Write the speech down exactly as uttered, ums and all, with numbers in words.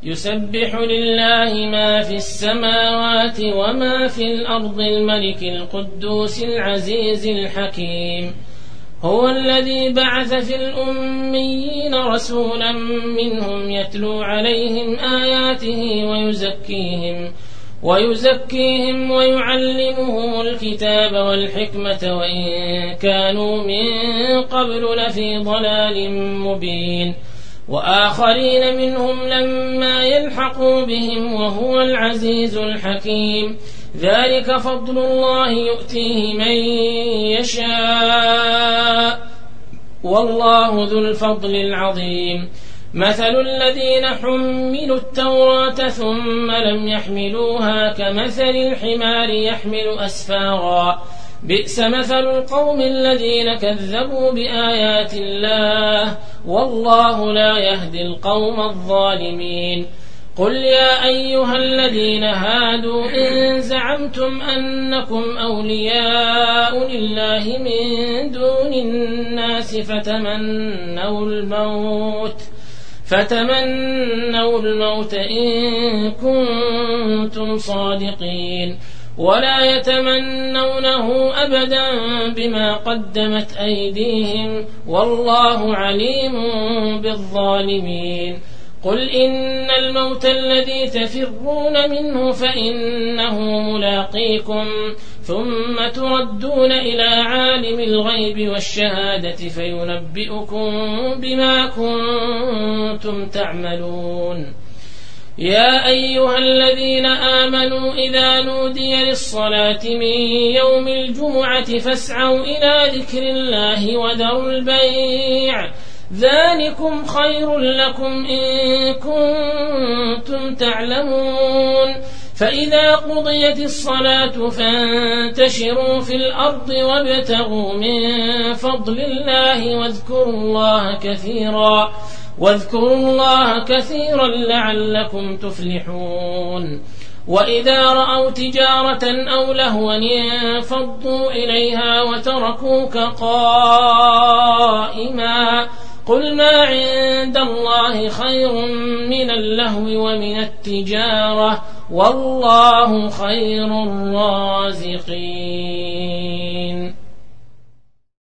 يسبح لله ما في السماوات وما في الأرض الملك القدوس العزيز الحكيم. هو الذي بعث في الأميين رسولا منهم يتلو عليهم آياته ويزكيهم ويزكيهم ويعلمهم الكتاب والحكمة وإن كانوا من قبل لفي ضلال مبين، وآخرين منهم لما يلحقوا بهم وهو العزيز الحكيم. ذلك فضل الله يؤتيه من يشاء والله ذو الفضل العظيم. مثل الذين حملوا التوراة ثم لم يحملوها كمثل الحمار يحمل أسفارا، بئس مثل القوم الذين كذبوا بآيات الله والله لا يهدي القوم الظالمين. قل يا أيها الذين هادوا إن زعمتم أنكم أولياء لله من دون الناس فتمنوا الموت فتمنوا الموت إن كنتم صادقين ولا يتمنونه أبدا بما قدمت أيديهم والله عليم بالظالمين. قل إن الموت الذي تفرون منه فإنه ملاقيكم ثم تردون إلى عالم الغيب والشهادة فينبئكم بما كنتم تعملون. يا أيها الذين آمنوا إذا نودي للصلاة من يوم الجمعة فاسعوا إلى ذكر الله وذروا البيع ذلكم خير لكم إن كنتم تعلمون. فإذا قضيت الصلاة فانتشروا في الأرض وابتغوا من فضل الله واذكروا الله كثيرا واذكروا الله كثيرا لعلكم تفلحون. وإذا رأوا تجارة أو لهوا انفضوا إليها وتركوك قائما قل ما عند الله خير من اللهو ومن التجارة والله خير الرازقين.